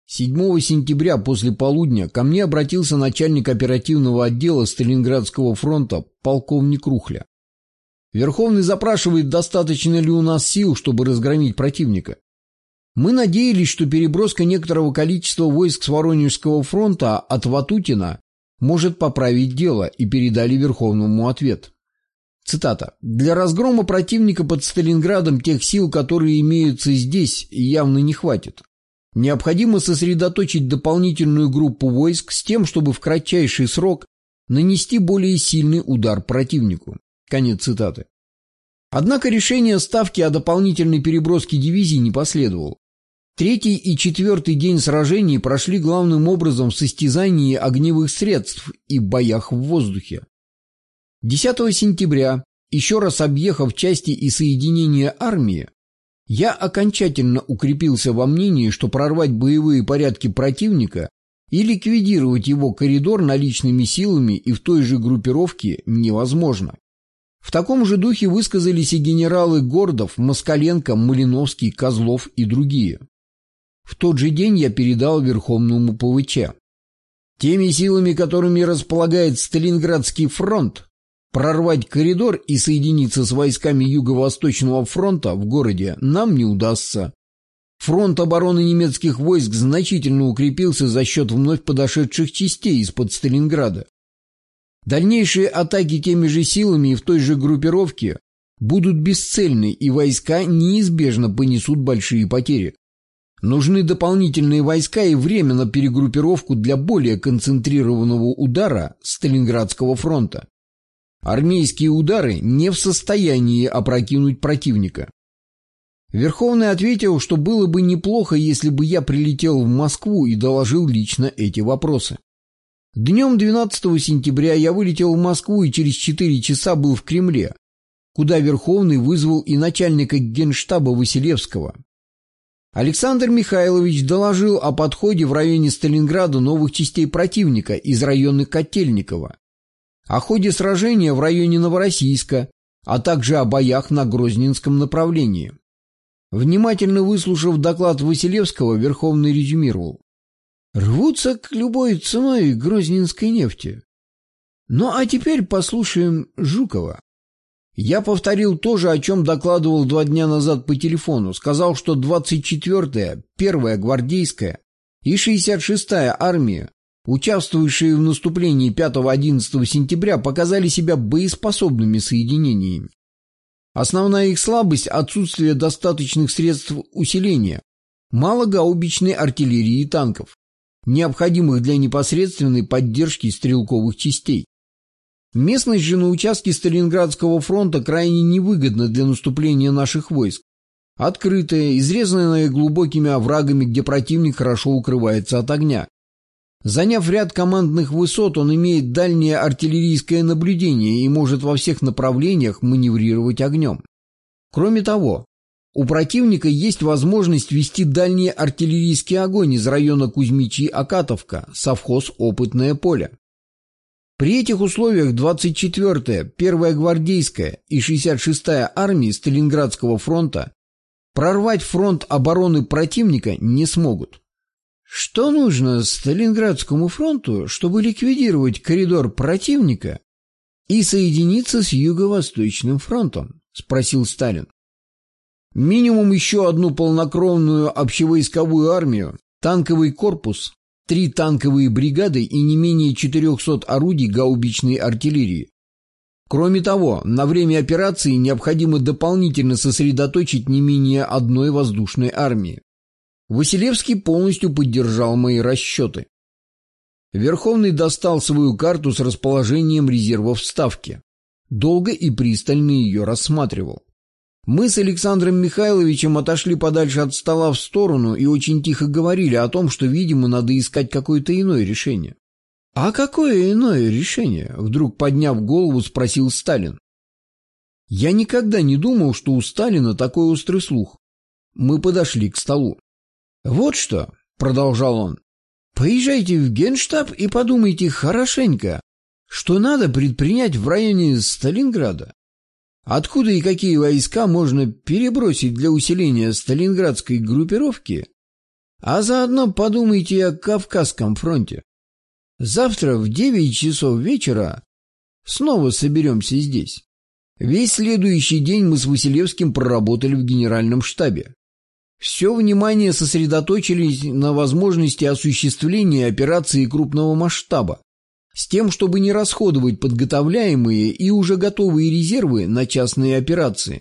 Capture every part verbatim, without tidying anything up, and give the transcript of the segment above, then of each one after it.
седьмого сентября после полудня ко мне обратился начальник оперативного отдела Сталинградского фронта полковник Рухля. Верховный запрашивает, достаточно ли у нас сил, чтобы разгромить противника. Мы надеялись, что переброска некоторого количества войск с Воронежского фронта от Ватутина может поправить дело, и передали Верховному ответ. Цитата. «Для разгрома противника под Сталинградом тех сил, которые имеются здесь, явно не хватит. Необходимо сосредоточить дополнительную группу войск с тем, чтобы в кратчайший срок нанести более сильный удар противнику». Конец цитаты. Однако решение Ставки о дополнительной переброске дивизий не последовало. Третий и четвертый день сражений прошли главным образом в состязании огневых средств и боях в воздухе. десятого сентября, еще раз объехав части и соединения армии, я окончательно укрепился во мнении, что прорвать боевые порядки противника и ликвидировать его коридор наличными силами и в той же группировке невозможно. В таком же духе высказались и генералы Гордов, Москаленко, Малиновский, Козлов и другие. В тот же день я передал Верховному ПВЧ. Теми силами, которыми располагает Сталинградский фронт, прорвать коридор и соединиться с войсками Юго-Восточного фронта в городе нам не удастся. Фронт обороны немецких войск значительно укрепился за счет вновь подошедших частей из-под Сталинграда. Дальнейшие атаки теми же силами и в той же группировке будут бесцельны, и войска неизбежно понесут большие потери. Нужны дополнительные войска и время на перегруппировку для более концентрированного удара Сталинградского фронта. Армейские удары не в состоянии опрокинуть противника. Верховный ответил, что было бы неплохо, если бы я прилетел в Москву и доложил лично эти вопросы. Днем двенадцатого сентября я вылетел в Москву и через четыре часа был в Кремле, куда Верховный вызвал и начальника генштаба Василевского. Александр Михайлович доложил о подходе в районе Сталинграда новых частей противника из района Котельниково, о ходе сражения в районе Новороссийска, а также о боях на Грозненском направлении. Внимательно выслушав доклад Василевского, Верховный резюмировал. Рвутся к любой ценой грозненской нефти. Ну а теперь послушаем Жукова. Я повторил то же, о чем докладывал два дня назад по телефону. Сказал, что двадцать четвёртая, первая гвардейская и шестьдесят шестая армия, участвовавшие в наступлении пятого-одиннадцатого сентября, показали себя боеспособными соединениями. Основная их слабость – отсутствие достаточных средств усиления, мало гаубичной артиллерии и танков, необходимых для непосредственной поддержки стрелковых частей. Местность же на участке Сталинградского фронта крайне невыгодна для наступления наших войск. Открытая, изрезанная глубокими оврагами, где противник хорошо укрывается от огня. Заняв ряд командных высот, он имеет дальнее артиллерийское наблюдение и может во всех направлениях маневрировать огнем. Кроме того, у противника есть возможность вести дальний артиллерийский огонь из района Кузьмичи-Акатовка, совхоз «Опытное поле». При этих условиях двадцать четвёртая, первая гвардейская и шестьдесят шестая армии Сталинградского фронта прорвать фронт обороны противника не смогут. Что нужно Сталинградскому фронту, чтобы ликвидировать коридор противника и соединиться с Юго-Восточным фронтом? Спросил Сталин. Минимум еще одну полнокровную общевойсковую армию, танковый корпус, три танковые бригады и не менее четырехсот орудий гаубичной артиллерии. Кроме того, на время операции необходимо дополнительно сосредоточить не менее одной воздушной армии. Василевский полностью поддержал мои расчеты. Верховный достал свою карту с расположением резервов Ставки. Долго и пристально ее рассматривал. Мы с Александром Михайловичем отошли подальше от стола в сторону и очень тихо говорили о том, что, видимо, надо искать какое-то иное решение. «А какое иное решение?» — вдруг подняв голову, спросил Сталин. Я никогда не думал, что у Сталина такой острый слух. Мы подошли к столу. «Вот что», — продолжал он, — «поезжайте в Генштаб и подумайте хорошенько, что надо предпринять в районе Сталинграда. Откуда и какие войска можно перебросить для усиления сталинградской группировки А заодно подумайте о Кавказском фронте. Завтра в девять часов вечера снова соберемся здесь. Весь следующий день мы с Василевским проработали в генеральном штабе. Все внимание сосредоточили на возможности осуществления операции крупного масштаба, с тем, чтобы не расходовать подготовляемые и уже готовые резервы на частные операции.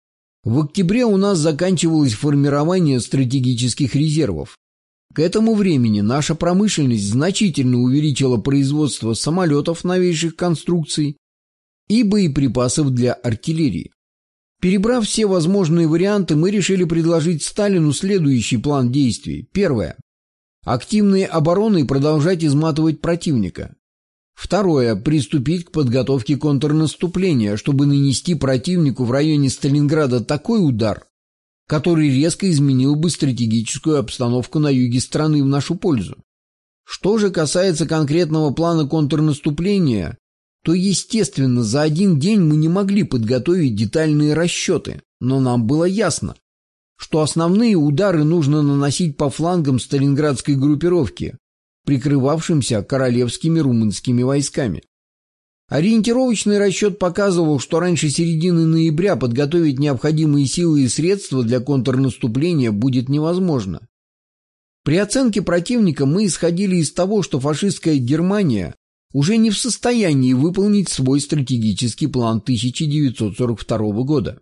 В октябре у нас заканчивалось формирование стратегических резервов. К этому времени наша промышленность значительно увеличила производство самолетов новейших конструкций и боеприпасов для артиллерии. Перебрав все возможные варианты, мы решили предложить Сталину следующий план действий. Первое. Активной обороной продолжать изматывать противника. Второе. Приступить к подготовке контрнаступления, чтобы нанести противнику в районе Сталинграда такой удар, который резко изменил бы стратегическую обстановку на юге страны в нашу пользу. Что же касается конкретного плана контрнаступления, то, естественно, за один день мы не могли подготовить детальные расчеты, но нам было ясно, что основные удары нужно наносить по флангам сталинградской группировки, прикрывавшимся королевскими румынскими войсками. Ориентировочный расчет показывал, что раньше середины ноября подготовить необходимые силы и средства для контрнаступления будет невозможно. При оценке противника мы исходили из того, что фашистская Германия уже не в состоянии выполнить свой стратегический план тысяча девятьсот сорок второго года.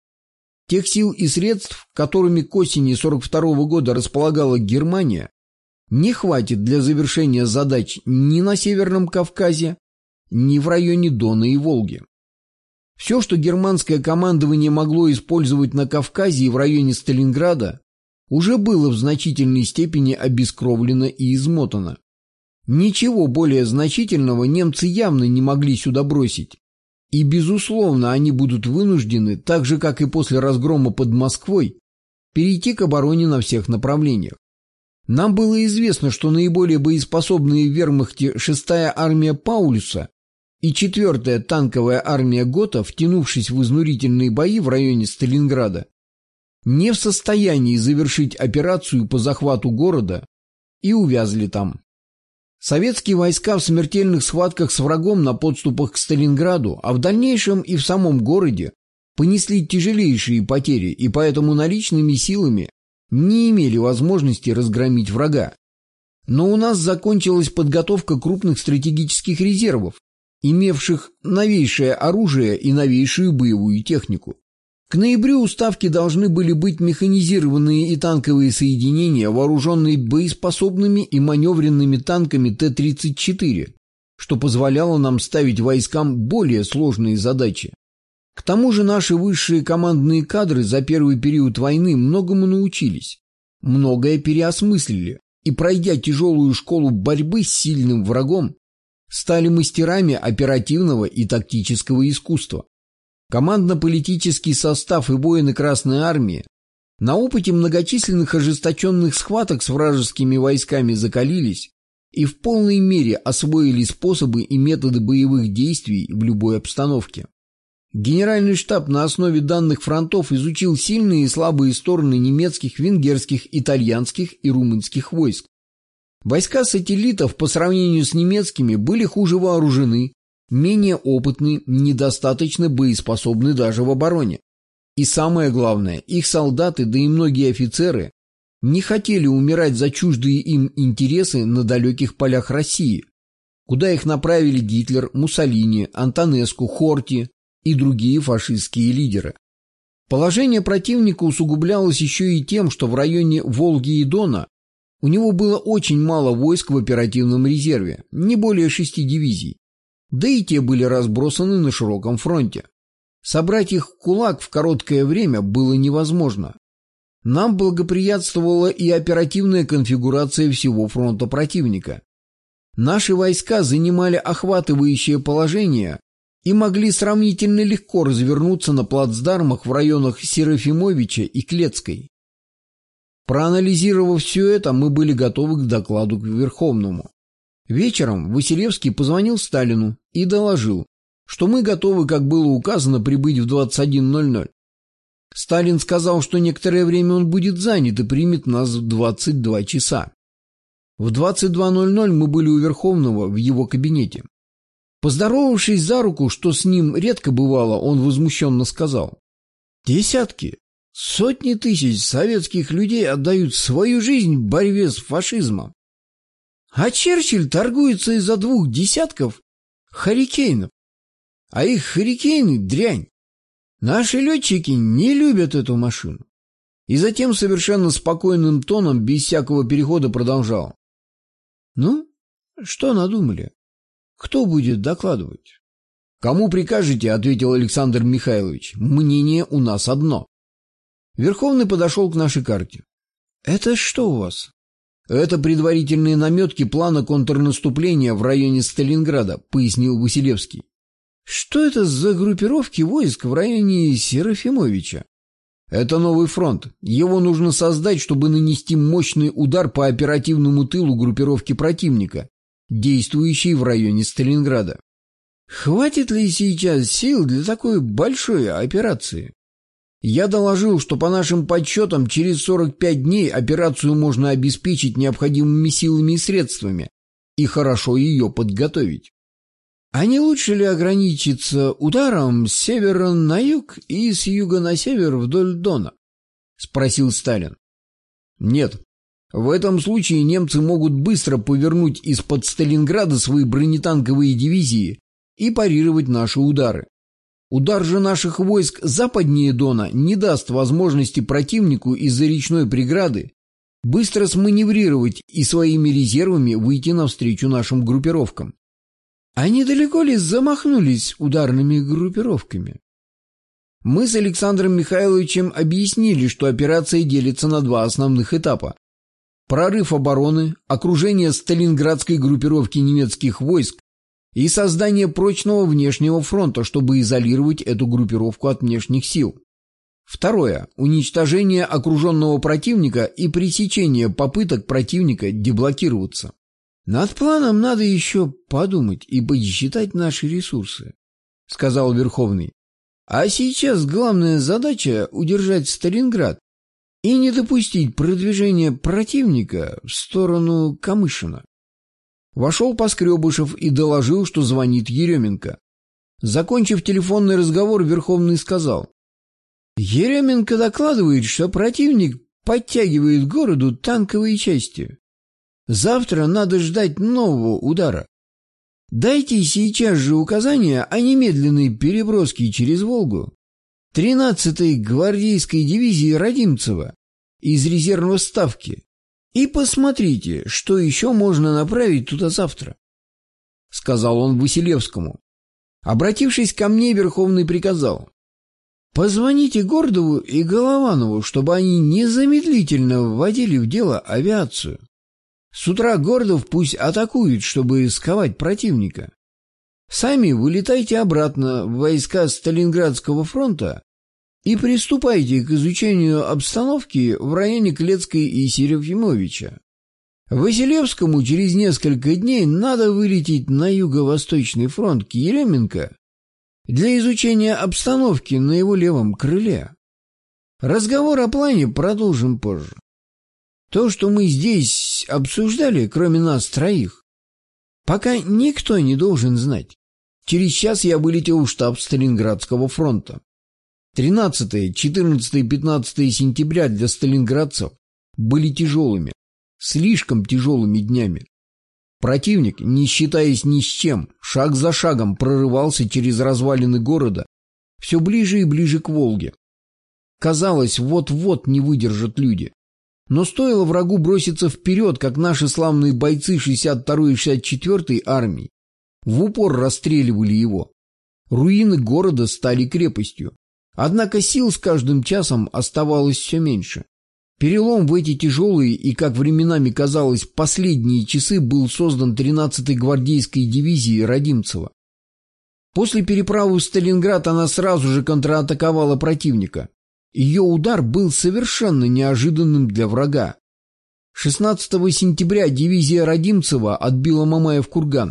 Тех сил и средств, которыми к осени сорок второго года располагала Германия, не хватит для завершения задач ни на Северном Кавказе, ни в районе Дона и Волги. Все, что германское командование могло использовать на Кавказе и в районе Сталинграда, уже было в значительной степени обескровлено и измотано. Ничего более значительного немцы явно не могли сюда бросить. И, безусловно, они будут вынуждены, так же, как и после разгрома под Москвой, перейти к обороне на всех направлениях. Нам было известно, что наиболее боеспособные в вермахте шестая армия Паулюса и четвертая танковая армия Гота, втянувшись в изнурительные бои в районе Сталинграда, не в состоянии завершить операцию по захвату города и увязли там. Советские войска в смертельных схватках с врагом на подступах к Сталинграду, а в дальнейшем и в самом городе, понесли тяжелейшие потери и поэтому наличными силами не имели возможности разгромить врага. Но у нас закончилась подготовка крупных стратегических резервов, имевших новейшее оружие и новейшую боевую технику. К ноябрю у Ставки должны были быть механизированные и танковые соединения, вооруженные боеспособными и маневренными танками Т тридцать четыре, что позволяло нам ставить войскам более сложные задачи. К тому же наши высшие командные кадры за первый период войны многому научились, многое переосмыслили и, пройдя тяжелую школу борьбы с сильным врагом, стали мастерами оперативного и тактического искусства. Командно-политический состав и воины Красной Армии на опыте многочисленных ожесточенных схваток с вражескими войсками закалились и в полной мере освоили способы и методы боевых действий в любой обстановке. Генеральный штаб на основе данных фронтов изучил сильные и слабые стороны немецких, венгерских, итальянских и румынских войск. Войска сателлитов по сравнению с немецкими были хуже вооружены, менее опытны, недостаточно боеспособны даже в обороне. И самое главное, их солдаты, да и многие офицеры, не хотели умирать за чуждые им интересы на далеких полях России, куда их направили Гитлер, Муссолини, Антонеску, Хорти и другие фашистские лидеры. Положение противника усугублялось еще и тем, что в районе Волги и Дона у него было очень мало войск в оперативном резерве, не более шести дивизий. Да и те были разбросаны на широком фронте. Собрать их в кулак в короткое время было невозможно. Нам благоприятствовала и оперативная конфигурация всего фронта противника. Наши войска занимали охватывающее положение и могли сравнительно легко развернуться на плацдармах в районах Серафимовича и Клецкой. Проанализировав все это, мы были готовы к докладу к Верховному. Вечером Василевский позвонил Сталину и доложил, что мы готовы, как было указано, прибыть в двадцать один ноль ноль. Сталин сказал, что некоторое время он будет занят и примет нас в двадцать два часа. В двадцать два ноль ноль мы были у Верховного в его кабинете. Поздоровавшись за руку, что с ним редко бывало, он возмущенно сказал: «Десятки, сотни тысяч советских людей отдают свою жизнь в борьбе с фашизмом. А Черчилль торгуется из-за двух десятков «Харрикейнов». А их «Харрикейны» — дрянь. Наши летчики не любят эту машину». И затем совершенно спокойным тоном, без всякого перехода, продолжал: «Ну, что надумали? Кто будет докладывать?» «Кому прикажете?» — ответил Александр Михайлович. «Мнение у нас одно». Верховный подошел к нашей карте. «Это что у вас?» «Это предварительные наметки плана контрнаступления в районе Сталинграда», — пояснил Василевский. «Что это за группировки войск в районе Серафимовича?» «Это новый фронт. Его нужно создать, чтобы нанести мощный удар по оперативному тылу группировки противника, действующей в районе Сталинграда». «Хватит ли сейчас сил для такой большой операции?» «Я доложил, что по нашим подсчетам через сорок пять дней операцию можно обеспечить необходимыми силами и средствами и хорошо ее подготовить». «А не лучше ли ограничиться ударом с севера на юг и с юга на север вдоль Дона?» — спросил Сталин. «Нет. В этом случае немцы могут быстро повернуть из-под Сталинграда свои бронетанковые дивизии и парировать наши удары. Удар же наших войск западнее Дона не даст возможности противнику из-за речной преграды быстро сманеврировать и своими резервами выйти навстречу нашим группировкам». «А недалеко ли замахнулись ударными группировками?» Мы с Александром Михайловичем объяснили, что операция делится на два основных этапа: прорыв обороны, окружение сталинградской группировки немецких войск и создание прочного внешнего фронта, чтобы изолировать эту группировку от внешних сил. Второе – уничтожение окруженного противника и пресечение попыток противника деблокироваться. «Над планом надо еще подумать и подсчитать наши ресурсы», — сказал Верховный. «А сейчас главная задача — удержать Сталинград и не допустить продвижения противника в сторону Камышина». Вошел Поскребышев и доложил, что звонит Еременко. Закончив телефонный разговор, Верховный сказал: «Еременко докладывает, что противник подтягивает к городу танковые части. Завтра надо ждать нового удара. Дайте сейчас же указания о немедленной переброске через Волгу тринадцатой гвардейской дивизии Родимцева из резервной ставки и посмотрите, что еще можно направить туда завтра», — сказал он Василевскому. Обратившись ко мне, Верховный приказал: «Позвоните Гордову и Голованову, чтобы они незамедлительно вводили в дело авиацию. С утра Гордов пусть атакует, чтобы сковать противника. Сами вылетайте обратно в войска Сталинградского фронта и приступайте к изучению обстановки в районе Клецкой и Серафимовича. Василевскому через несколько дней надо вылететь на юго-восточный фронт к Еременко для изучения обстановки на его левом крыле. Разговор о плане продолжим позже. То, что мы здесь обсуждали, кроме нас троих, пока никто не должен знать. Через час я вылетел в штаб Сталинградского фронта. тринадцатое, четырнадцатое и пятнадцатое сентября для сталинградцев были тяжелыми, слишком тяжелыми днями. Противник, не считаясь ни с чем, шаг за шагом прорывался через развалины города все ближе и ближе к Волге. Казалось, вот-вот не выдержат люди. Но стоило врагу броситься вперед, как наши славные бойцы шестьдесят второй и шестьдесят четвёртой армии в упор расстреливали его. Руины города стали крепостью. Однако сил с каждым часом оставалось все меньше. Перелом в эти тяжелые и, как временами казалось, последние часы был создан тринадцатой гвардейской дивизией Родимцева. После переправы в Сталинград она сразу же контратаковала противника. Ее удар был совершенно неожиданным для врага. шестнадцатого сентября дивизия Родимцева отбила Мамаев курган.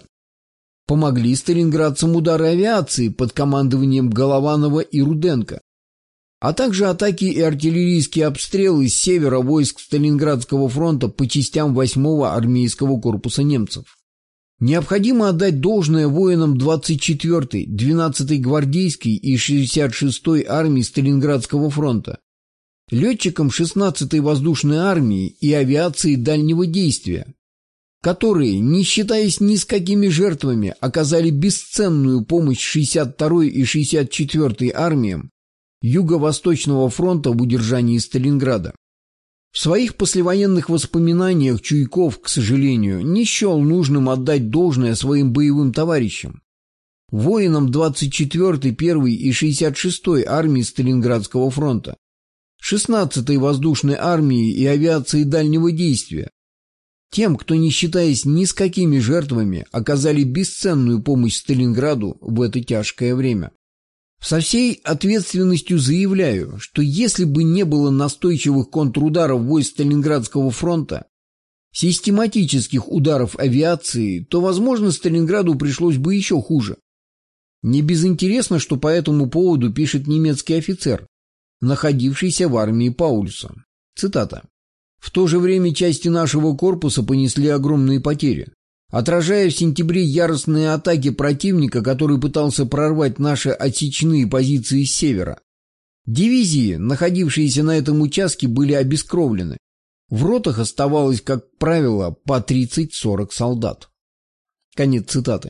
Помогли сталинградцам удары авиации под командованием Голованова и Руденко. а также атаки и артиллерийские обстрелы с севера войск Сталинградского фронта по частям восьмого армейского корпуса немцев. Необходимо отдать должное воинам двадцать четвёртой, двенадцатой гвардейской и шестьдесят шестой армии Сталинградского фронта, летчикам шестнадцатой воздушной армии и авиации дальнего действия, которые, не считаясь ни с какими жертвами, оказали бесценную помощь шестьдесят второй и шестьдесят четвёртой армиям Юго-Восточного фронта в удержании Сталинграда. В своих послевоенных воспоминаниях Чуйков, к сожалению, не счел нужным отдать должное своим боевым товарищам, воинам двадцать четвёртой, первой и шестьдесят шестой армии Сталинградского фронта, шестнадцатой воздушной армии и авиации дальнего действия, тем, кто, не считаясь ни с какими жертвами, оказали бесценную помощь Сталинграду в это тяжкое время. Со всей ответственностью заявляю, что если бы не было настойчивых контрударов войск Сталинградского фронта, систематических ударов авиации, то, возможно, Сталинграду пришлось бы еще хуже. Не безинтересно, что по этому поводу пишет немецкий офицер, находившийся в армии Паульса. Цитата. «В то же время части нашего корпуса понесли огромные потери. Отражая в сентябре яростные атаки противника, который пытался прорвать наши отсечные позиции с севера, дивизии, находившиеся на этом участке, были обескровлены. В ротах оставалось, как правило, по тридцать-сорок солдат». Конец цитаты.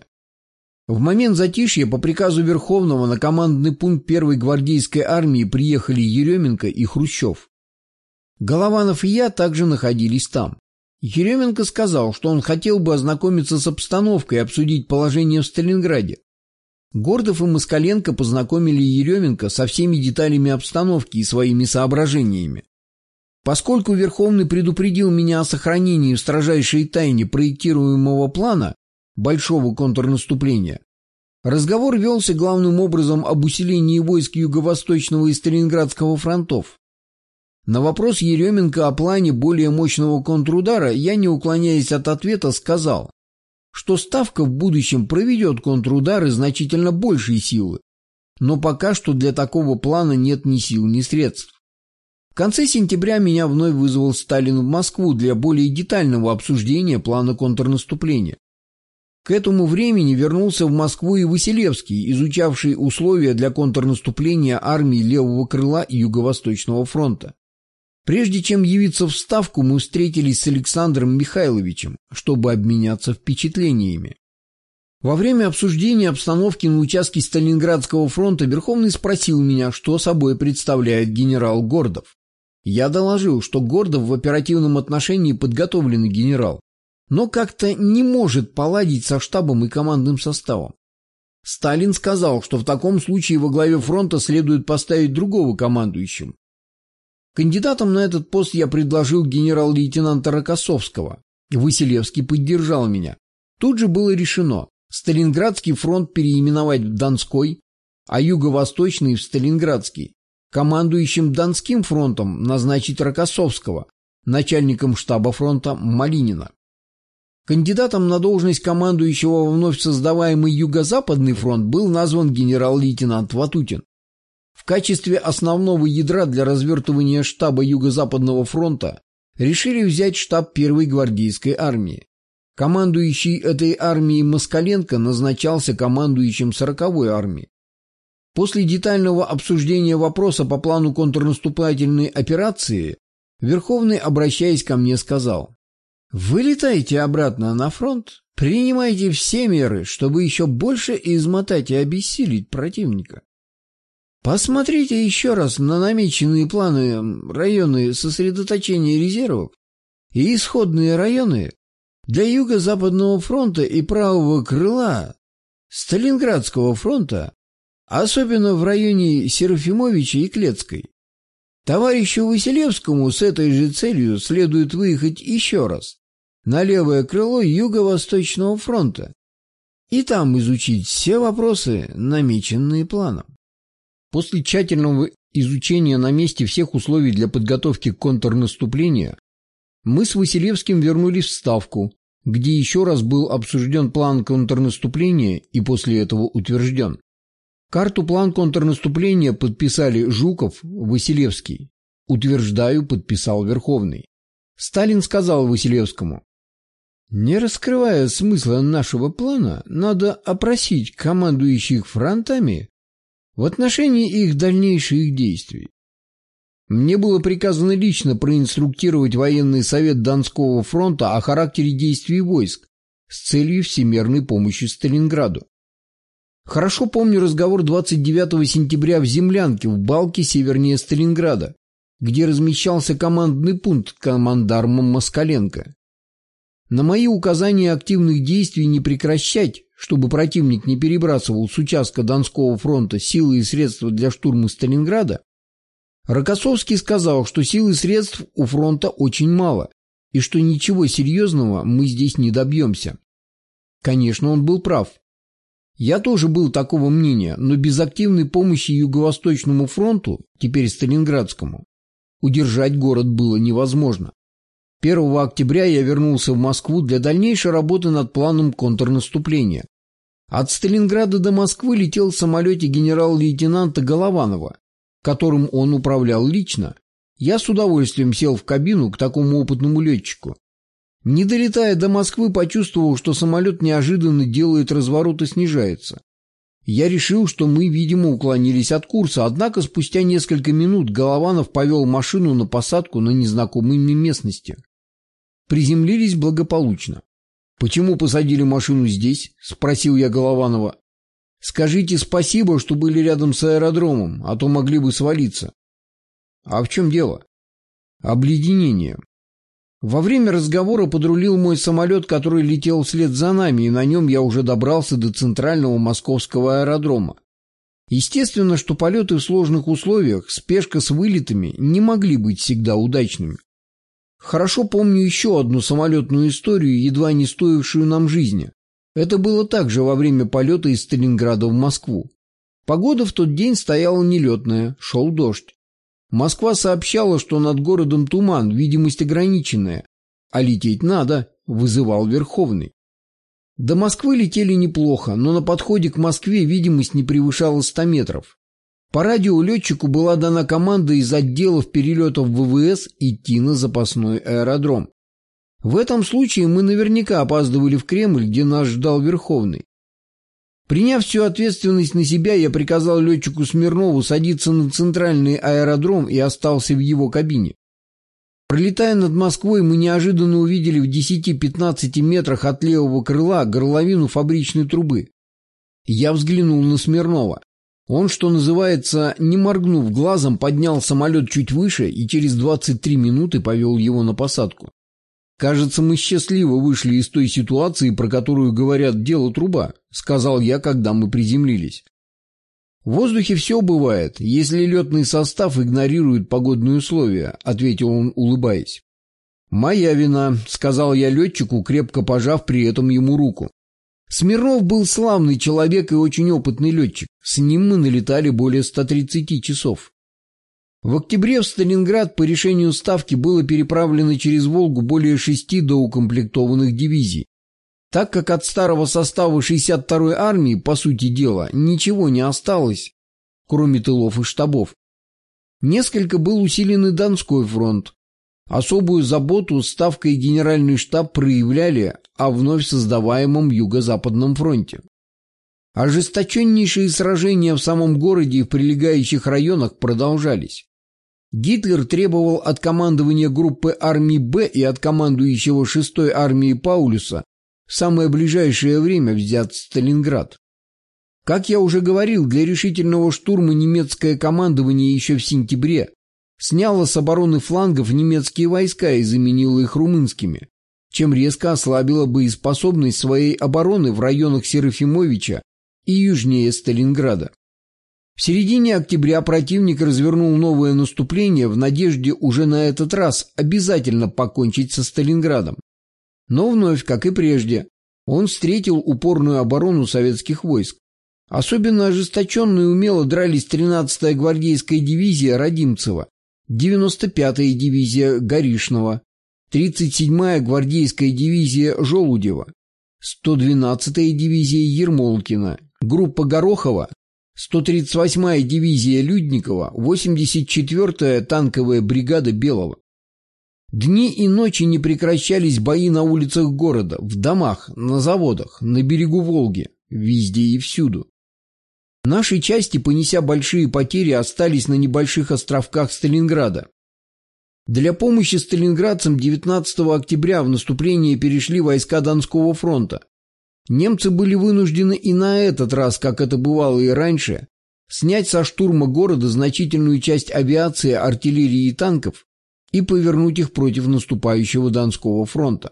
В момент затишья по приказу Верховного на командный пункт первой гвардейской армии приехали Еременко и Хрущев. Голованов и я также находились там. Еременко сказал, что он хотел бы ознакомиться с обстановкой и обсудить положение в Сталинграде. Гордов и Москаленко познакомили Еременко со всеми деталями обстановки и своими соображениями. Поскольку Верховный предупредил меня о сохранении в строжайшей тайне проектируемого плана большого контрнаступления, разговор велся главным образом об усилении войск Юго-Восточного и Сталинградского фронтов. На вопрос Еременко о плане более мощного контрудара я, не уклоняясь от ответа, сказал, что Ставка в будущем проведет контрудары значительно большей силы, но пока что для такого плана нет ни сил, ни средств. В конце сентября меня вновь вызвал Сталин в Москву для более детального обсуждения плана контрнаступления. К этому времени вернулся в Москву и Василевский, изучавший условия для контрнаступления армии левого крыла и Юго-Восточного фронта. Прежде чем явиться в Ставку, мы встретились с Александром Михайловичем, чтобы обменяться впечатлениями. Во время обсуждения обстановки на участке Сталинградского фронта Верховный спросил меня, что собой представляет генерал Гордов. Я доложил, что Гордов в оперативном отношении подготовленный генерал, но как-то не может поладить со штабом и командным составом. Сталин сказал, что в таком случае во главе фронта следует поставить другого командующего. Кандидатом на этот пост я предложил генерал-лейтенанта Рокоссовского. Василевский поддержал меня. Тут же было решено Сталинградский фронт переименовать в Донской, а Юго-Восточный в Сталинградский. Командующим Донским фронтом назначить Рокоссовского, начальником штаба фронта Малинина. Кандидатом на должность командующего во вновь создаваемый Юго-Западный фронт был назван генерал-лейтенант Ватутин. В качестве основного ядра для развертывания штаба Юго-Западного фронта решили взять штаб первой гвардейской армии. Командующий этой армией Москаленко назначался командующим сороковой армии. После детального обсуждения вопроса по плану контрнаступательной операции, Верховный, обращаясь ко мне, сказал: «Вы летаете обратно на фронт, принимайте все меры, чтобы еще больше измотать и обессилить противника. Посмотрите еще раз на намеченные планы районы сосредоточения резервов и исходные районы для Юго-Западного фронта и правого крыла Сталинградского фронта, особенно в районе Серафимовича и Клецкой. Товарищу Василевскому с этой же целью следует выехать еще раз на левое крыло Юго-Восточного фронта и там изучить все вопросы, намеченные планом». После тщательного изучения на месте всех условий для подготовки контрнаступления, мы с Василевским вернулись в Ставку, где еще раз был обсужден план контрнаступления и после этого утвержден. Карту-план контрнаступления подписали Жуков, Василевский. Утверждаю, подписал Верховный. Сталин сказал Василевскому: «Не раскрывая смысла нашего плана, надо опросить командующих фронтами в отношении их дальнейших действий». Мне было приказано лично проинструктировать военный совет Донского фронта о характере действий войск с целью всемирной помощи Сталинграду. Хорошо помню разговор двадцать девятого сентября в Землянке, в Балке севернее Сталинграда, где размещался командный пункт командармом Москаленко. На мои указания активных действий не прекращать, чтобы противник не перебрасывал с участка Донского фронта силы и средства для штурма Сталинграда, Рокоссовский сказал, что сил и средств у фронта очень мало, и что ничего серьезного мы здесь не добьемся. Конечно, он был прав. Я тоже был такого мнения, но без активной помощи Юго-Восточному фронту, теперь Сталинградскому, удержать город было невозможно. первого октября я вернулся в Москву для дальнейшей работы над планом контрнаступления. От Сталинграда до Москвы летел в самолете генерал-лейтенанта Голованова, которым он управлял лично. Я с удовольствием сел в кабину к такому опытному летчику. Не долетая до Москвы, почувствовал, что самолет неожиданно делает разворот и снижается. Я решил, что мы, видимо, уклонились от курса, однако спустя несколько минут Голованов повел машину на посадку на незнакомой мне местности. Приземлились благополучно. «Почему посадили машину здесь?» – спросил я Голованова. «Скажите спасибо, что были рядом с аэродромом, а то могли бы свалиться». «А в чем дело?» «Обледенение. Во время разговора подрулил мой самолет, который летел вслед за нами, и на нем я уже добрался до центрального московского аэродрома. Естественно, что полеты в сложных условиях, спешка с вылетами не могли быть всегда удачными. Хорошо помню еще одну самолетную историю, едва не стоившую нам жизни. Это было также во время полета из Сталинграда в Москву. Погода в тот день стояла нелетная, шел дождь. Москва сообщала, что над городом туман, видимость ограниченная, а лететь надо, вызывал Верховный. До Москвы летели неплохо, но на подходе к Москве видимость не превышала ста метров. По радио летчику была дана команда из отделов перелетов ВВС идти на запасной аэродром. В этом случае мы наверняка опаздывали в Кремль, где нас ждал Верховный. Приняв всю ответственность на себя, я приказал летчику Смирнову садиться на центральный аэродром и остался в его кабине. Пролетая над Москвой, мы неожиданно увидели в десяти-пятнадцати метрах от левого крыла горловину фабричной трубы. Я взглянул на Смирнова. Он, что называется, не моргнув глазом, поднял самолет чуть выше и через двадцать три минуты повел его на посадку. «Кажется, мы счастливо вышли из той ситуации, про которую говорят «дело труба», — сказал я, когда мы приземлились. «В воздухе все бывает, если летный состав игнорирует погодные условия», — ответил он, улыбаясь. «Моя вина», — сказал я летчику, крепко пожав при этом ему руку. Смирнов был славный человек и очень опытный летчик. С ним мы налетали более ста тридцати часов. В октябре в Сталинград по решению Ставки было переправлено через Волгу более шести доукомплектованных дивизий. Так как от старого состава шестьдесят второй армии, по сути дела, ничего не осталось, кроме тылов и штабов. Несколько был усилен и Донской фронт. Особую заботу Ставка и Генеральный штаб проявляли о вновь создаваемом Юго-Западном фронте. Ожесточеннейшие сражения в самом городе и в прилегающих районах продолжались. Гитлер требовал от командования группы армии «Б» и от командующего шестой армией Паулюса в самое ближайшее время взять Сталинград. Как я уже говорил, для решительного штурма немецкое командование еще в сентябре сняло с обороны флангов немецкие войска и заменило их румынскими, чем резко ослабило боеспособность своей обороны в районах Серафимовича и южнее Сталинграда. В середине октября противник развернул новое наступление в надежде уже на этот раз обязательно покончить со Сталинградом. Но вновь, как и прежде, он встретил упорную оборону советских войск. Особенно ожесточенно и умело дрались тринадцатая гвардейская дивизия Родимцева, девяносто пятая дивизия Горишного, тридцать седьмая гвардейская дивизия Желудева, сто двенадцатая дивизия Ермолкина, группа Горохова, сто тридцать восьмая дивизия Людникова, восемьдесят четвёртая танковая бригада Белого. Дни и ночи не прекращались бои на улицах города, в домах, на заводах, на берегу Волги, везде и всюду. Наши части, понеся большие потери, остались на небольших островках Сталинграда. Для помощи сталинградцам девятнадцатого октября в наступление перешли войска Донского фронта. Немцы были вынуждены и на этот раз, как это бывало и раньше, снять со штурма города значительную часть авиации, артиллерии и танков и повернуть их против наступающего Донского фронта.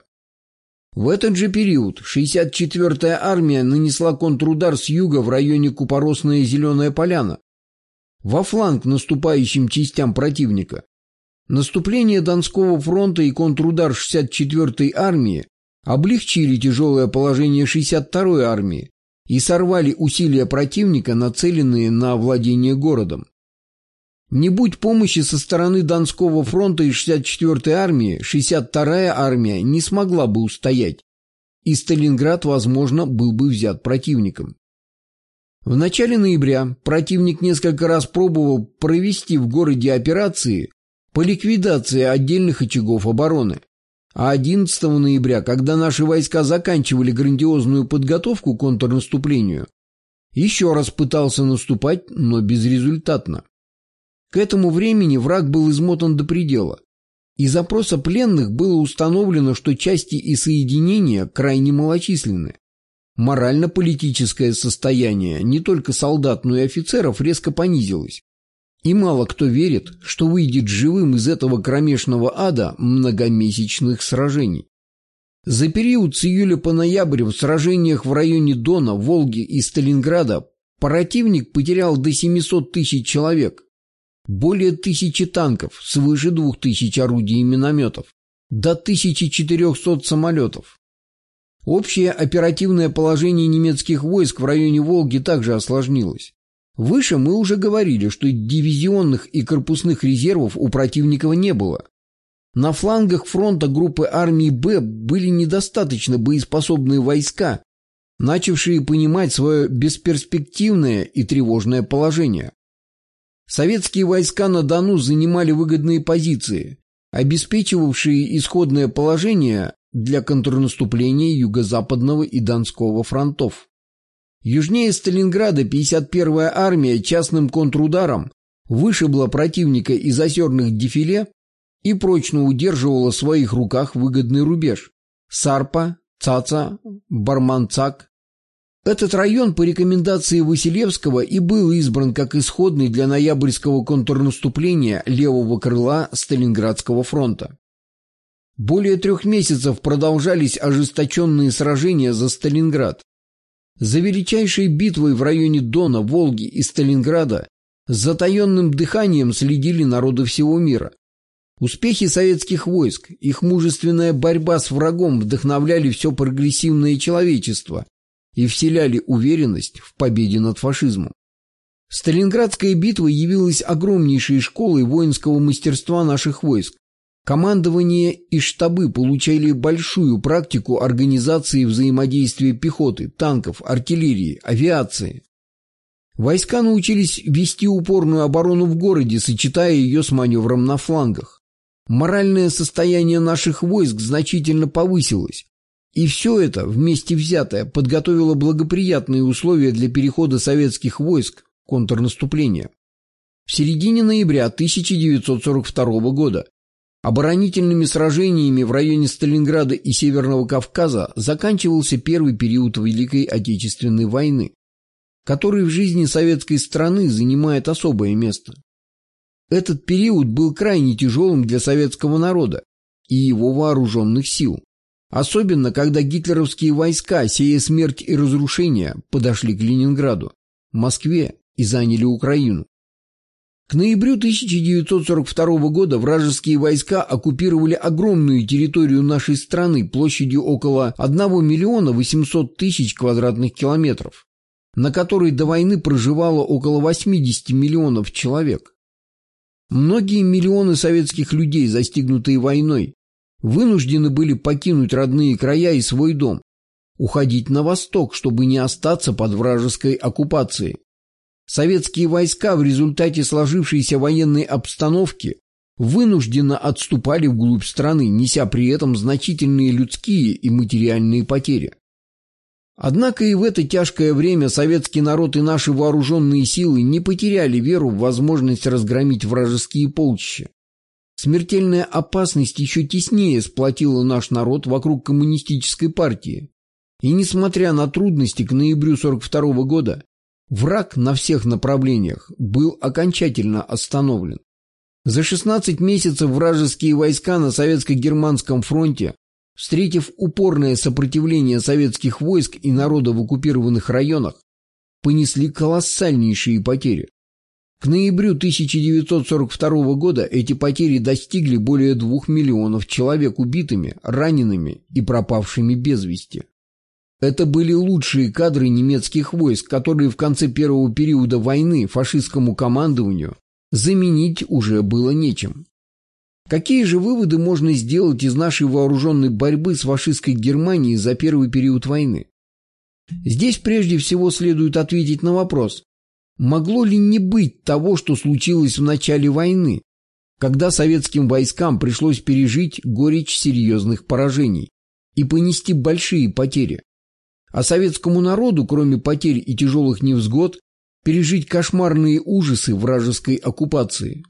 В этот же период шестьдесят четвёртая армия нанесла контрудар с юга в районе Купоросная Зеленая Поляна, во фланг наступающим частям противника. Наступление Донского фронта и контрудар шестьдесят четвёртой армии облегчили тяжелое положение шестьдесят второй армии и сорвали усилия противника, нацеленные на овладение городом. Не будь помощи со стороны Донского фронта и шестьдесят четвёртой армии, шестьдесят вторая армия не смогла бы устоять, и Сталинград, возможно, был бы взят противником. В начале ноября противник несколько раз пробовал провести в городе операции по ликвидации отдельных очагов обороны, а одиннадцатого ноября, когда наши войска заканчивали грандиозную подготовку к контрнаступлению, еще раз пытался наступать, но безрезультатно. К этому времени враг был измотан до предела. Из опроса пленных было установлено, что части и соединения крайне малочисленны. Морально-политическое состояние не только солдат, но и офицеров резко понизилось. И мало кто верит, что выйдет живым из этого кромешного ада многомесячных сражений. За период с июля по ноябрь в сражениях в районе Дона, Волги и Сталинграда противник потерял до семисот тысяч человек, более тысячи танков, свыше двух тысяч орудий и минометов, до тысячи четырехсот самолетов. Общее оперативное положение немецких войск в районе Волги также осложнилось. Выше мы уже говорили, что дивизионных и корпусных резервов у противника не было. На флангах фронта группы армии Б были недостаточно боеспособные войска, начавшие понимать свое бесперспективное и тревожное положение. Советские войска на Дону занимали выгодные позиции, обеспечивавшие исходное положение для контрнаступления Юго-Западного и Донского фронтов. Южнее Сталинграда пятьдесят первая армия частным контрударом вышибла противника из озерных дефиле и прочно удерживала в своих руках выгодный рубеж – Сарпа, Цаца, Барманцак. Этот район по рекомендации Василевского и был избран как исходный для ноябрьского контрнаступления левого крыла Сталинградского фронта. Более трех месяцев продолжались ожесточенные сражения за Сталинград. За величайшей битвой в районе Дона, Волги и Сталинграда с затаенным дыханием следили народы всего мира. Успехи советских войск, их мужественная борьба с врагом вдохновляли все прогрессивное человечество и вселяли уверенность в победе над фашизмом. Сталинградская битва явилась огромнейшей школой воинского мастерства наших войск. Командование и штабы получали большую практику организации взаимодействия пехоты, танков, артиллерии, авиации. Войска научились вести упорную оборону в городе, сочетая ее с маневром на флангах. Моральное состояние наших войск значительно повысилось. И все это, вместе взятое, подготовило благоприятные условия для перехода советских войск в контрнаступление. В середине ноября тысяча девятьсот сорок второго года оборонительными сражениями в районе Сталинграда и Северного Кавказа заканчивался первый период Великой Отечественной войны, который в жизни советской страны занимает особое место. Этот период был крайне тяжелым для советского народа и его вооруженных сил. Особенно, когда гитлеровские войска, сея смерть и разрушения, подошли к Ленинграду, Москве и заняли Украину. К ноябрю тысяча девятьсот сорок второго года вражеские войска оккупировали огромную территорию нашей страны площадью около одного миллиона восьмисот тысяч квадратных километров, на которой до войны проживало около восьмидесяти миллионов человек. Многие миллионы советских людей, застигнутые войной, вынуждены были покинуть родные края и свой дом, уходить на восток, чтобы не остаться под вражеской оккупацией. Советские войска в результате сложившейся военной обстановки вынужденно отступали вглубь страны, неся при этом значительные людские и материальные потери. Однако и в это тяжкое время советский народ и наши вооруженные силы не потеряли веру в возможность разгромить вражеские полчища. Смертельная опасность еще теснее сплотила наш народ вокруг коммунистической партии. И несмотря на трудности, к ноябрю сорок второго года враг на всех направлениях был окончательно остановлен. За шестнадцать месяцев вражеские войска на Советско-Германском фронте, встретив упорное сопротивление советских войск и народа в оккупированных районах, понесли колоссальнейшие потери. К ноябрю тысяча девятьсот сорок второго года эти потери достигли более двух миллионов человек убитыми, ранеными и пропавшими без вести. Это были лучшие кадры немецких войск, которые в конце первого периода войны фашистскому командованию заменить уже было нечем. Какие же выводы можно сделать из нашей вооруженной борьбы с фашистской Германией за первый период войны? Здесь прежде всего следует ответить на вопрос, могло ли не быть того, что случилось в начале войны, когда советским войскам пришлось пережить горечь серьезных поражений и понести большие потери, а советскому народу, кроме потерь и тяжелых невзгод, пережить кошмарные ужасы вражеской оккупации.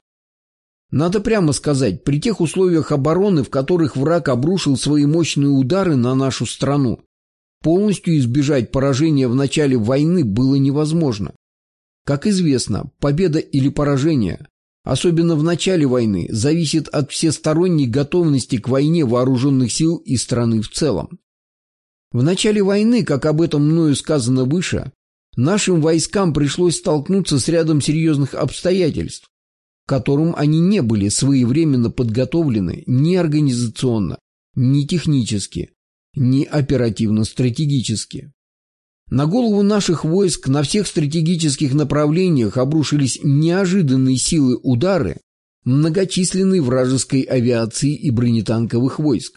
Надо прямо сказать, при тех условиях обороны, в которых враг обрушил свои мощные удары на нашу страну, полностью избежать поражения в начале войны было невозможно. Как известно, победа или поражение, особенно в начале войны, зависит от всесторонней готовности к войне вооруженных сил и страны в целом. В начале войны, как об этом мною сказано выше, нашим войскам пришлось столкнуться с рядом серьезных обстоятельств, к которым они не были своевременно подготовлены ни организационно, ни технически, ни оперативно-стратегически. На голову наших войск на всех стратегических направлениях обрушились неожиданные силы удары многочисленной вражеской авиации и бронетанковых войск.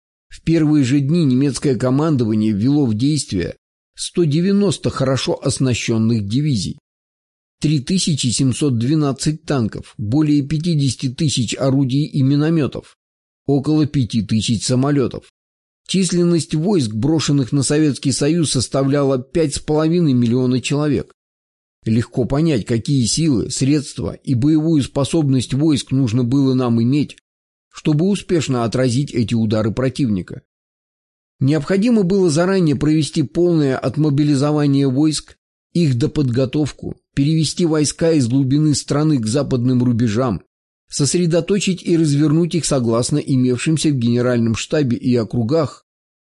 В первые же дни немецкое командование ввело в действие сто девяносто хорошо оснащенных дивизий, три тысячи семьсот двенадцать танков, более пятьдесят тысяч орудий и минометов, около пять тысяч самолетов. Численность войск, брошенных на Советский Союз, составляла пять с половиной миллиона человек. Легко понять, какие силы, средства и боевую способность войск нужно было нам иметь, чтобы успешно отразить эти удары противника. Необходимо было заранее провести полное отмобилизование войск, их доподготовку, перевести войска из глубины страны к западным рубежам, сосредоточить и развернуть их согласно имевшимся в Генеральном штабе и округах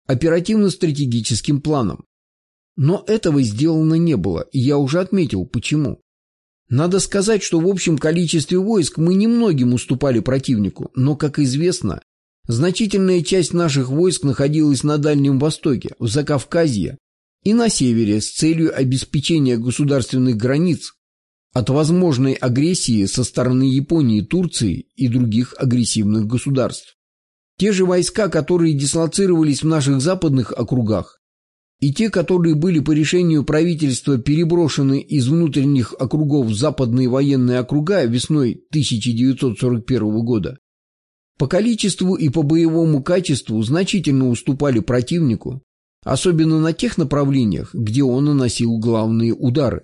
оперативно-стратегическим планам. Но этого сделано не было, и я уже отметил, почему. Надо сказать, что в общем количестве войск мы немногим уступали противнику, но, как известно, значительная часть наших войск находилась на Дальнем Востоке, в Закавказье и на севере с целью обеспечения государственных границ от возможной агрессии со стороны Японии, Турции и других агрессивных государств. Те же войска, которые дислоцировались в наших западных округах, и те, которые были по решению правительства переброшены из внутренних округов в западные военные округа весной тысяча девятьсот сорок первого года, по количеству и по боевому качеству значительно уступали противнику, особенно на тех направлениях, где он наносил главные удары.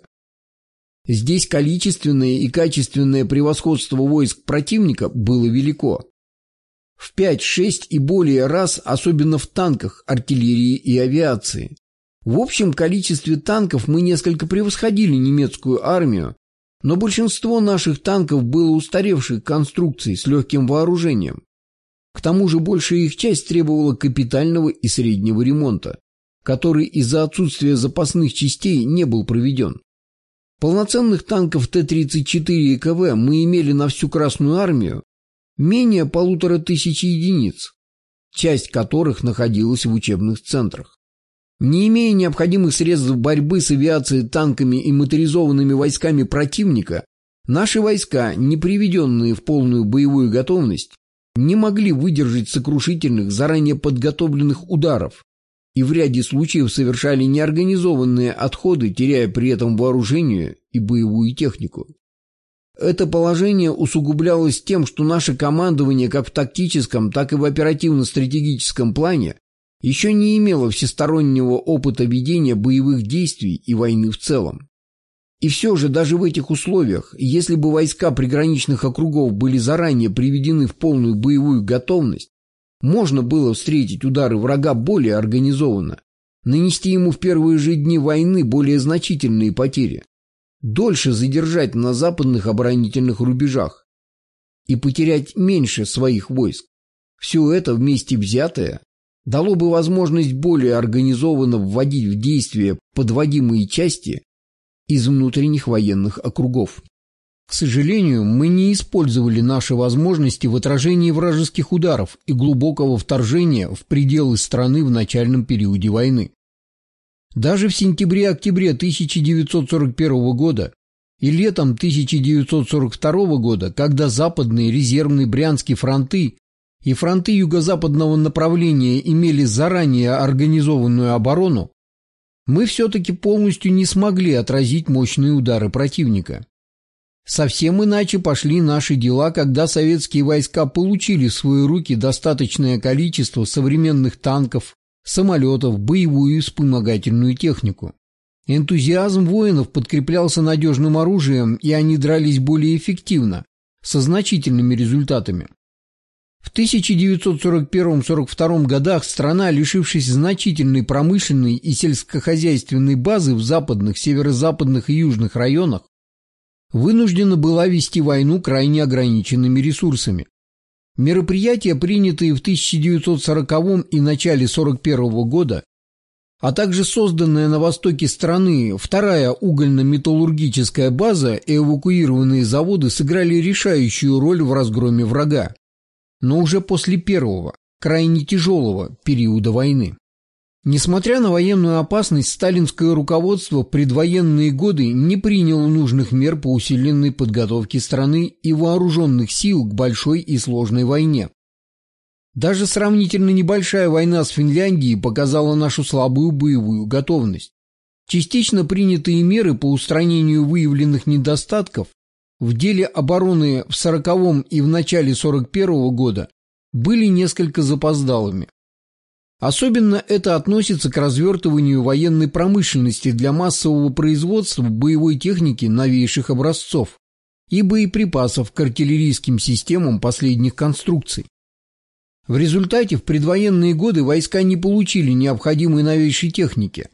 Здесь количественное и качественное превосходство войск противника было велико. В пять-шесть и более раз, особенно в танках, артиллерии и авиации. В общем количестве танков мы несколько превосходили немецкую армию, но большинство наших танков было устаревших конструкций с легким вооружением. К тому же большая их часть требовала капитального и среднего ремонта, который из-за отсутствия запасных частей не был проведен. Полноценных танков Т тридцать четыре и К В мы имели на всю Красную армию менее полутора тысяч единиц, часть которых находилась в учебных центрах. Не имея необходимых средств борьбы с авиацией, танками и моторизованными войсками противника, наши войска, не приведенные в полную боевую готовность, не могли выдержать сокрушительных, заранее подготовленных ударов, и в ряде случаев совершали неорганизованные отходы, теряя при этом вооружение и боевую технику. Это положение усугублялось тем, что наше командование как в тактическом, так и в оперативно-стратегическом плане еще не имело всестороннего опыта ведения боевых действий и войны в целом. И все же даже в этих условиях, если бы войска приграничных округов были заранее приведены в полную боевую готовность, можно было встретить удары врага более организованно, нанести ему в первые же дни войны более значительные потери, дольше задержать на западных оборонительных рубежах и потерять меньше своих войск. Все это вместе взятое дало бы возможность более организованно вводить в действие подводимые части из внутренних военных округов. К сожалению, мы не использовали наши возможности в отражении вражеских ударов и глубокого вторжения в пределы страны в начальном периоде войны. Даже в сентябре-октябре тысяча девятьсот сорок первого года и летом тысяча девятьсот сорок второго года, когда западные, резервные, Брянские фронты и фронты юго-западного направления имели заранее организованную оборону, мы все-таки полностью не смогли отразить мощные удары противника. Совсем иначе пошли наши дела, когда советские войска получили в свои руки достаточное количество современных танков, самолетов, боевую и вспомогательную технику. Энтузиазм воинов подкреплялся надежным оружием, и они дрались более эффективно, со значительными результатами. В тысяча девятьсот сорок первом — сорок втором годах страна, лишившись значительной промышленной и сельскохозяйственной базы в западных, северо-западных и южных районах, вынуждена была вести войну крайне ограниченными ресурсами. Мероприятия, принятые в тысяча девятьсот сороковом и начале сорок первого года, а также созданная на востоке страны вторая угольно-металлургическая база и эвакуированные заводы сыграли решающую роль в разгроме врага, но уже после первого, крайне тяжелого периода войны. Несмотря на военную опасность, сталинское руководство в предвоенные годы не приняло нужных мер по усиленной подготовке страны и вооруженных сил к большой и сложной войне. Даже сравнительно небольшая война с Финляндией показала нашу слабую боевую готовность. Частично принятые меры по устранению выявленных недостатков в деле обороны в сороковом и в начале сорок первого года были несколько запоздалыми. Особенно это относится к развертыванию военной промышленности для массового производства боевой техники новейших образцов и боеприпасов к артиллерийским системам последних конструкций. В результате в предвоенные годы войска не получили необходимой новейшей техники,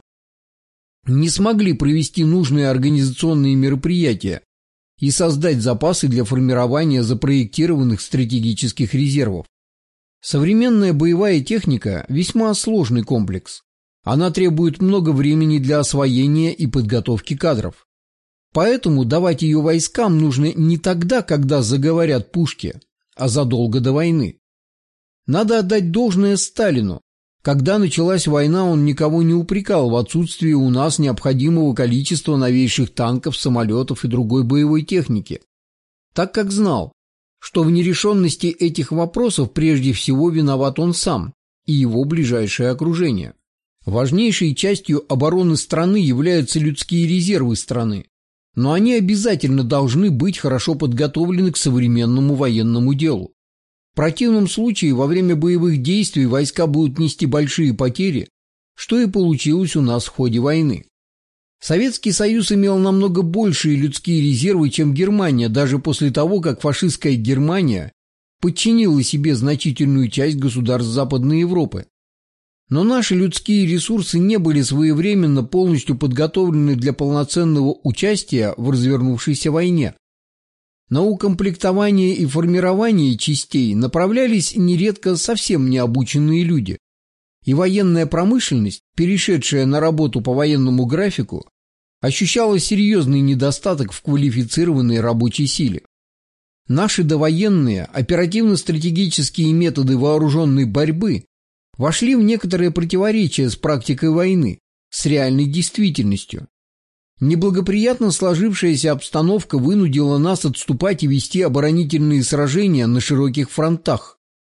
не смогли провести нужные организационные мероприятия и создать запасы для формирования запроектированных стратегических резервов. Современная боевая техника – весьма сложный комплекс. Она требует много времени для освоения и подготовки кадров. Поэтому давать ее войскам нужно не тогда, когда заговорят пушки, а задолго до войны. Надо отдать должное Сталину. Когда началась война, он никого не упрекал в отсутствии у нас необходимого количества новейших танков, самолетов и другой боевой техники, так как знал, что в нерешенности этих вопросов прежде всего виноват он сам и его ближайшее окружение. Важнейшей частью обороны страны являются людские резервы страны, но они обязательно должны быть хорошо подготовлены к современному военному делу. В противном случае во время боевых действий войска будут нести большие потери, что и получилось у нас в ходе войны. Советский Союз имел намного большие людские резервы, чем Германия, даже после того, как фашистская Германия подчинила себе значительную часть государств Западной Европы. Но наши людские ресурсы не были своевременно полностью подготовлены для полноценного участия в развернувшейся войне. На укомплектование и формирование частей направлялись нередко совсем необученные люди. И военная промышленность, перешедшая на работу по военному графику, ощущала серьезный недостаток в квалифицированной рабочей силе. Наши довоенные оперативно-стратегические методы вооруженной борьбы вошли в некоторое противоречие с практикой войны, с реальной действительностью. Неблагоприятно сложившаяся обстановка вынудила нас отступать и вести оборонительные сражения на широких фронтах.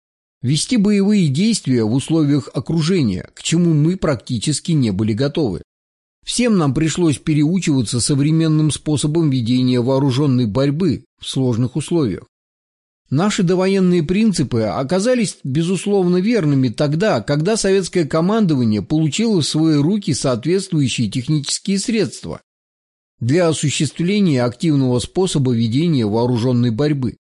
вести боевые действия в условиях окружения, к чему мы практически не были готовы. Всем нам пришлось переучиваться современным способам ведения вооруженной борьбы в сложных условиях. Наши довоенные принципы оказались, безусловно, верными тогда, когда советское командование получило в свои руки соответствующие технические средства для осуществления активного способа ведения вооруженной борьбы.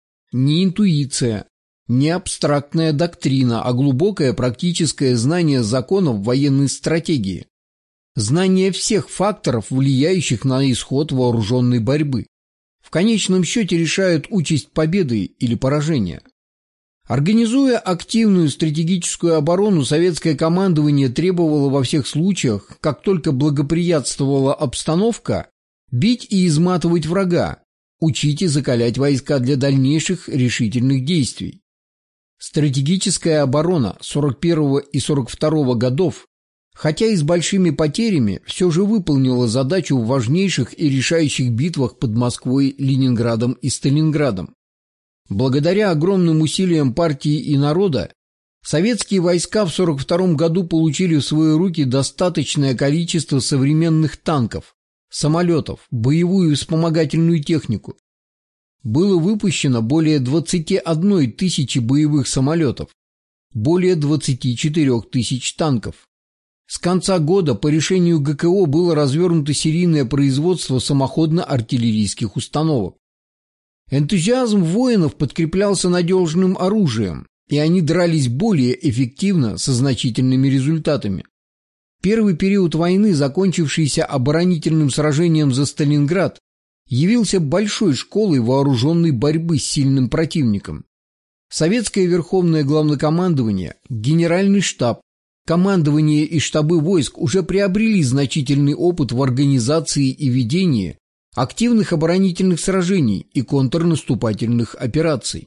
Не интуиция, не абстрактная доктрина, а глубокое практическое знание законов военной стратегии. Знание всех факторов, влияющих на исход вооруженной борьбы, в конечном счете решают участь победы или поражения. Организуя активную стратегическую оборону, советское командование требовало во всех случаях, как только благоприятствовала обстановка, бить и изматывать врага, учить и закалять войска для дальнейших решительных действий. Стратегическая оборона сорок первого и сорок второго годов, хотя и с большими потерями, все же выполнила задачу в важнейших и решающих битвах под Москвой, Ленинградом и Сталинградом. Благодаря огромным усилиям партии и народа, советские войска в сорок втором году получили в свои руки достаточное количество современных танков, самолетов, боевую и вспомогательную технику. Было выпущено более двадцати одной тысячи боевых самолетов, более двадцати четырёх тысяч танков. С конца года по решению ГКО было развернуто серийное производство самоходно-артиллерийских установок. Энтузиазм воинов подкреплялся надежным оружием, и они дрались более эффективно со значительными результатами. Первый период войны, закончившийся оборонительным сражением за Сталинград, явился большой школой вооруженной борьбы с сильным противником. Советское Верховное Главнокомандование, Генеральный штаб, командование и штабы войск уже приобрели значительный опыт в организации и ведении активных оборонительных сражений и контрнаступательных операций.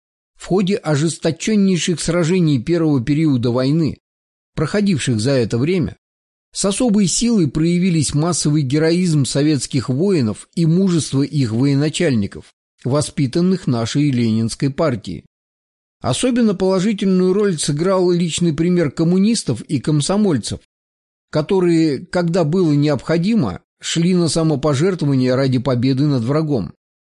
В ходе ожесточеннейших сражений первого периода войны, проходивших за это время, с особой силой проявились массовый героизм советских воинов и мужество их военачальников, воспитанных нашей Ленинской партией. Особенно положительную роль сыграл личный пример коммунистов и комсомольцев, которые, когда было необходимо, шли на самопожертвование ради победы над врагом.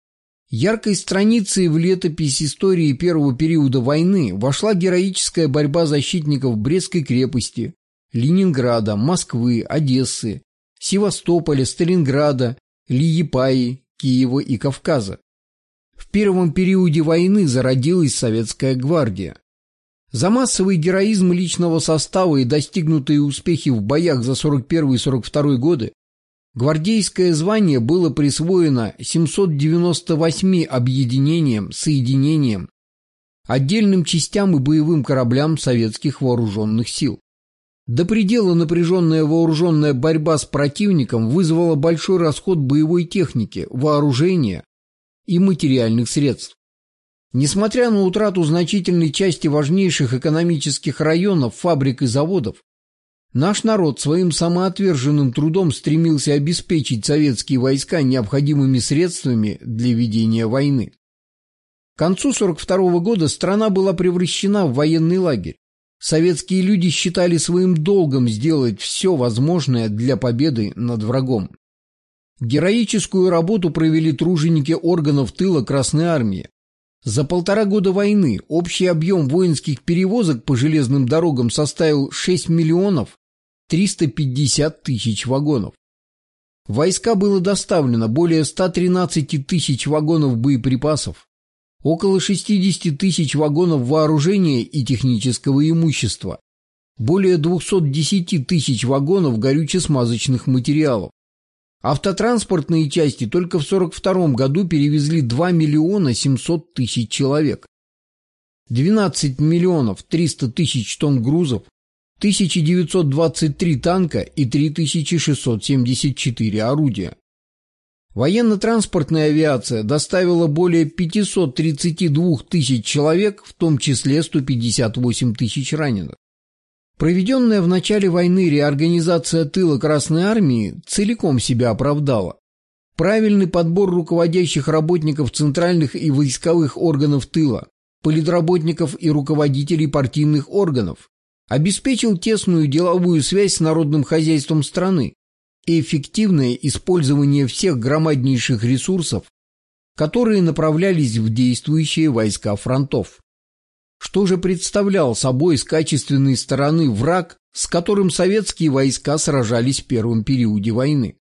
Яркой страницей в летопись истории первого периода войны вошла героическая борьба защитников Брестской крепости, Ленинграда, Москвы, Одессы, Севастополя, Сталинграда, Лиепаи, Киева и Кавказа. В первом периоде войны зародилась Советская гвардия. За массовый героизм личного состава и достигнутые успехи в боях за сорок первый — сорок второй годы гвардейское звание было присвоено семьсот девяноста восьми объединениям, соединениям, отдельным частям и боевым кораблям советских вооруженных сил. До предела напряженная вооруженная борьба с противником вызвала большой расход боевой техники, вооружения и материальных средств. Несмотря на утрату значительной части важнейших экономических районов, фабрик и заводов, наш народ своим самоотверженным трудом стремился обеспечить советские войска необходимыми средствами для ведения войны. К концу сорок второго года страна была превращена в военный лагерь. Советские люди считали своим долгом сделать все возможное для победы над врагом. Героическую работу провели труженики органов тыла Красной Армии. За полтора года войны общий объем воинских перевозок по железным дорогам составил шесть миллионов триста пятьдесят тысяч вагонов. В войска было доставлено более ста тринадцати тысяч вагонов боеприпасов, около шестидесяти тысяч вагонов вооружения и технического имущества, более двухсот десяти тысяч вагонов горюче-смазочных материалов. Автотранспортные части только в сорок втором году перевезли два миллиона семьсот тысяч человек, двенадцать миллионов триста тысяч тонн грузов, тысяча девятьсот двадцать три танка и три тысячи шестьсот семьдесят четыре орудия. Военно-транспортная авиация доставила более пятисот тридцати двух тысяч человек, в том числе сто пятьдесят восемь тысяч раненых. Проведенная в начале войны реорганизация тыла Красной Армии целиком себя оправдала. Правильный подбор руководящих работников центральных и войсковых органов тыла, политработников и руководителей партийных органов, обеспечил тесную деловую связь с народным хозяйством страны и эффективное использование всех громаднейших ресурсов, которые направлялись в действующие войска фронтов. Что же представлял собой с качественной стороны враг, с которым советские войска сражались в первом периоде войны?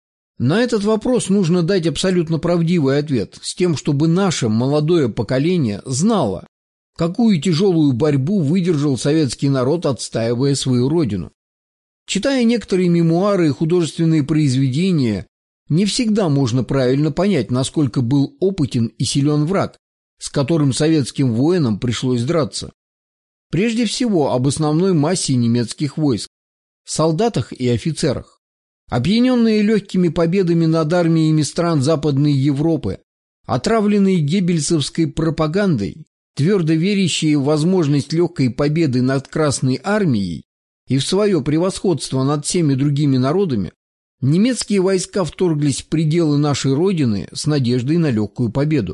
На этот вопрос нужно дать абсолютно правдивый ответ, с тем, чтобы наше молодое поколение знало, какую тяжелую борьбу выдержал советский народ, отстаивая свою родину. Читая некоторые мемуары и художественные произведения, не всегда можно правильно понять, насколько был опытен и силен враг, с которым советским воинам пришлось драться. Прежде всего об основной массе немецких войск, солдатах и офицерах. Опьяненные легкими победами над армиями стран Западной Европы, отравленные геббельсовской пропагандой, твердо верящие в возможность легкой победы над Красной армией и в свое превосходство над всеми другими народами, немецкие войска вторглись в пределы нашей Родины с надеждой на легкую победу.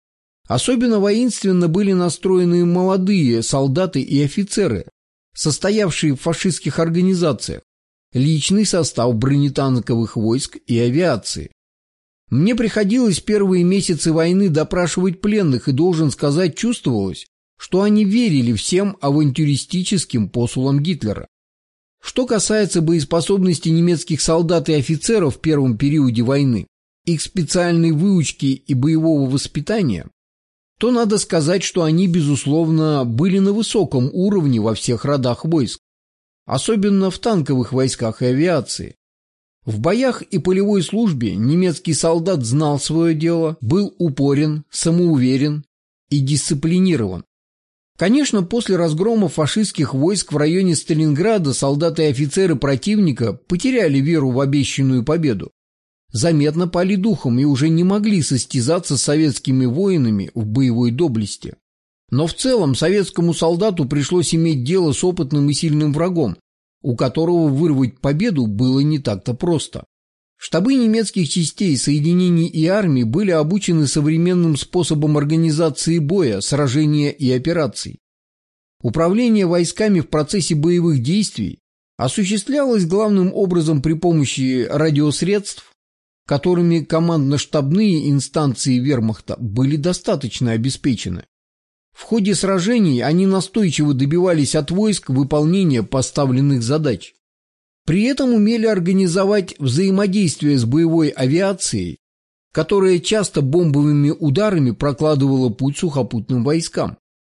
Особенно воинственно были настроены молодые солдаты и офицеры, состоявшие в фашистских организациях, личный состав бронетанковых войск и авиации. Мне приходилось первые месяцы войны допрашивать пленных, и, должен сказать, чувствовалось, что они верили всем авантюристическим посулам Гитлера. Что касается боеспособности немецких солдат и офицеров в первом периоде войны, их специальной выучки и боевого воспитания, то надо сказать, что они, безусловно, были на высоком уровне во всех родах войск, особенно в танковых войсках и авиации. В боях и полевой службе немецкий солдат знал свое дело, был упорен, самоуверен и дисциплинирован. Конечно, после разгрома фашистских войск в районе Сталинграда солдаты и офицеры противника потеряли веру в обещанную победу, заметно пали духом и уже не могли состязаться с советскими воинами в боевой доблести. Но в целом советскому солдату пришлось иметь дело с опытным и сильным врагом, у которого вырвать победу было не так-то просто. Штабы немецких частей, соединений и армий были обучены современным способом организации боя, сражения и операций. Управление войсками в процессе боевых действий осуществлялось главным образом при помощи радиосредств, которыми командно-штабные инстанции вермахта были достаточно обеспечены. В ходе сражений они настойчиво добивались от войск выполнения поставленных задач. При этом умели организовать взаимодействие с боевой авиацией, которая часто бомбовыми ударами прокладывала путь сухопутным войскам.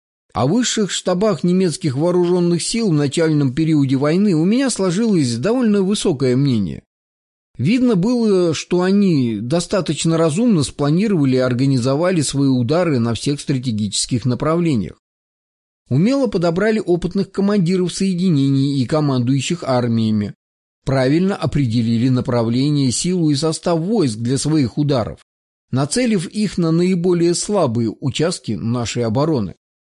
О высших штабах немецких вооруженных сил в начальном периоде войны у меня сложилось довольно высокое мнение. Видно было, что они достаточно разумно спланировали и организовали свои удары на всех стратегических направлениях. Умело подобрали опытных командиров соединений и командующих армиями, правильно определили направление, силу и состав войск для своих ударов, нацелив их на наиболее слабые участки нашей обороны.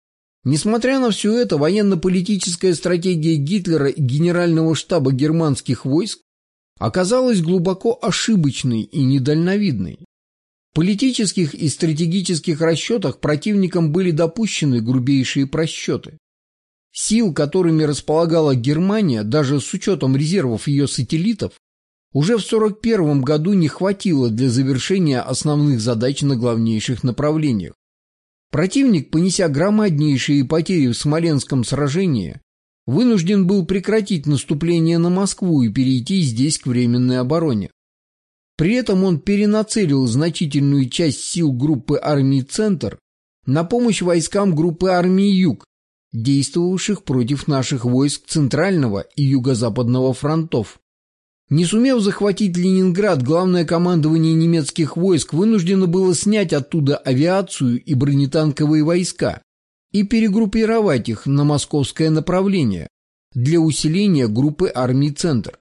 Несмотря на все это, военно-политическая стратегия Гитлера и Генерального штаба германских войск оказалась глубоко ошибочной и недальновидной. В политических и стратегических расчетах противникам были допущены грубейшие просчеты. Сил, которыми располагала Германия, даже с учетом резервов ее сателлитов, уже в сорок первом году не хватило для завершения основных задач на главнейших направлениях. Противник, понеся громаднейшие потери в Смоленском сражении, вынужден был прекратить наступление на Москву и перейти здесь к временной обороне. При этом он перенацелил значительную часть сил группы армий «Центр» на помощь войскам группы армий «Юг», действовавших против наших войск Центрального и Юго-Западного фронтов. Не сумев захватить Ленинград, главное командование немецких войск вынуждено было снять оттуда авиацию и бронетанковые войска и перегруппировать их на московское направление для усиления группы армий «Центр».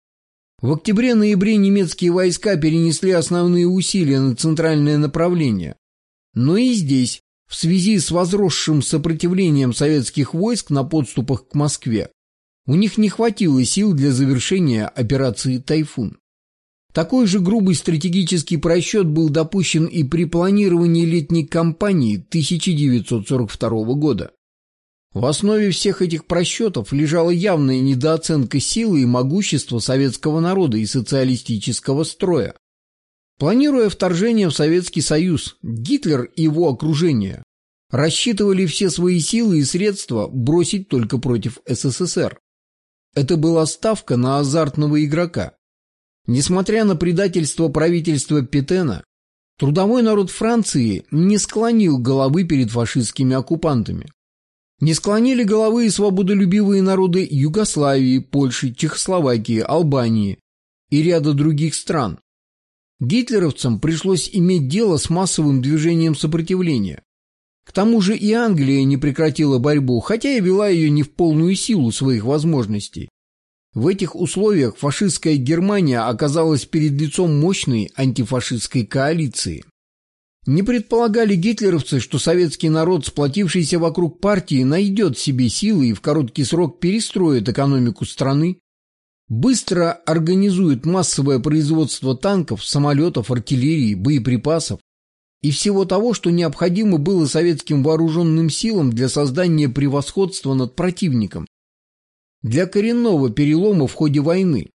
В октябре-ноябре немецкие войска перенесли основные усилия на центральное направление, но и здесь, в связи с возросшим сопротивлением советских войск на подступах к Москве, у них не хватило сил для завершения операции «Тайфун». Такой же грубый стратегический просчет был допущен и при планировании летней кампании тысяча девятьсот сорок второго года. В основе всех этих просчетов лежала явная недооценка силы и могущества советского народа и социалистического строя. Планируя вторжение в Советский Союз, Гитлер и его окружение рассчитывали все свои силы и средства бросить только против СССР. Это была ставка на азартного игрока. Несмотря на предательство правительства Петена, трудовой народ Франции не склонил головы перед фашистскими оккупантами. Не склонили головы и свободолюбивые народы Югославии, Польши, Чехословакии, Албании и ряда других стран. Гитлеровцам пришлось иметь дело с массовым движением сопротивления. К тому же и Англия не прекратила борьбу, хотя и вела ее не в полную силу своих возможностей. В этих условиях фашистская Германия оказалась перед лицом мощной антифашистской коалиции. Не предполагали гитлеровцы, что советский народ, сплотившийся вокруг партии, найдет в себе силы и в короткий срок перестроит экономику страны, быстро организует массовое производство танков, самолетов, артиллерии, боеприпасов и всего того, что необходимо было советским вооруженным силам для создания превосходства над противником, для коренного перелома в ходе войны,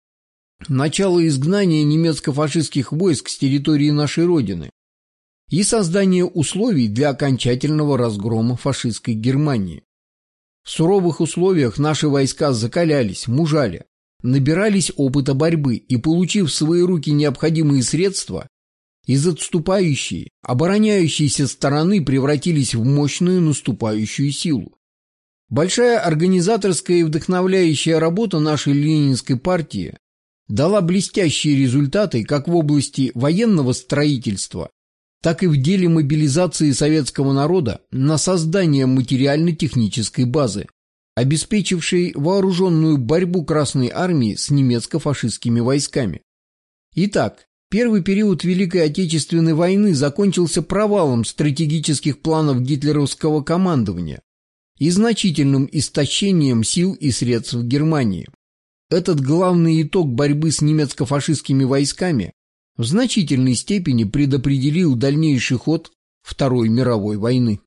начало изгнания немецко-фашистских войск с территории нашей Родины и создание условий для окончательного разгрома фашистской Германии. В суровых условиях наши войска закалялись, мужали, набирались опыта борьбы и, получив в свои руки необходимые средства, из отступающей, обороняющейся стороны превратились в мощную наступающую силу. Большая организаторская и вдохновляющая работа нашей Ленинской партии дала блестящие результаты как в области военного строительства, так и в деле мобилизации советского народа на создание материально-технической базы, обеспечившей вооруженную борьбу Красной Армии с немецко-фашистскими войсками. Итак, первый период Великой Отечественной войны закончился провалом стратегических планов гитлеровского командования и значительным истощением сил и средств в Германии. Этот главный итог борьбы с немецко-фашистскими войсками в значительной степени предопределил дальнейший ход Второй мировой войны.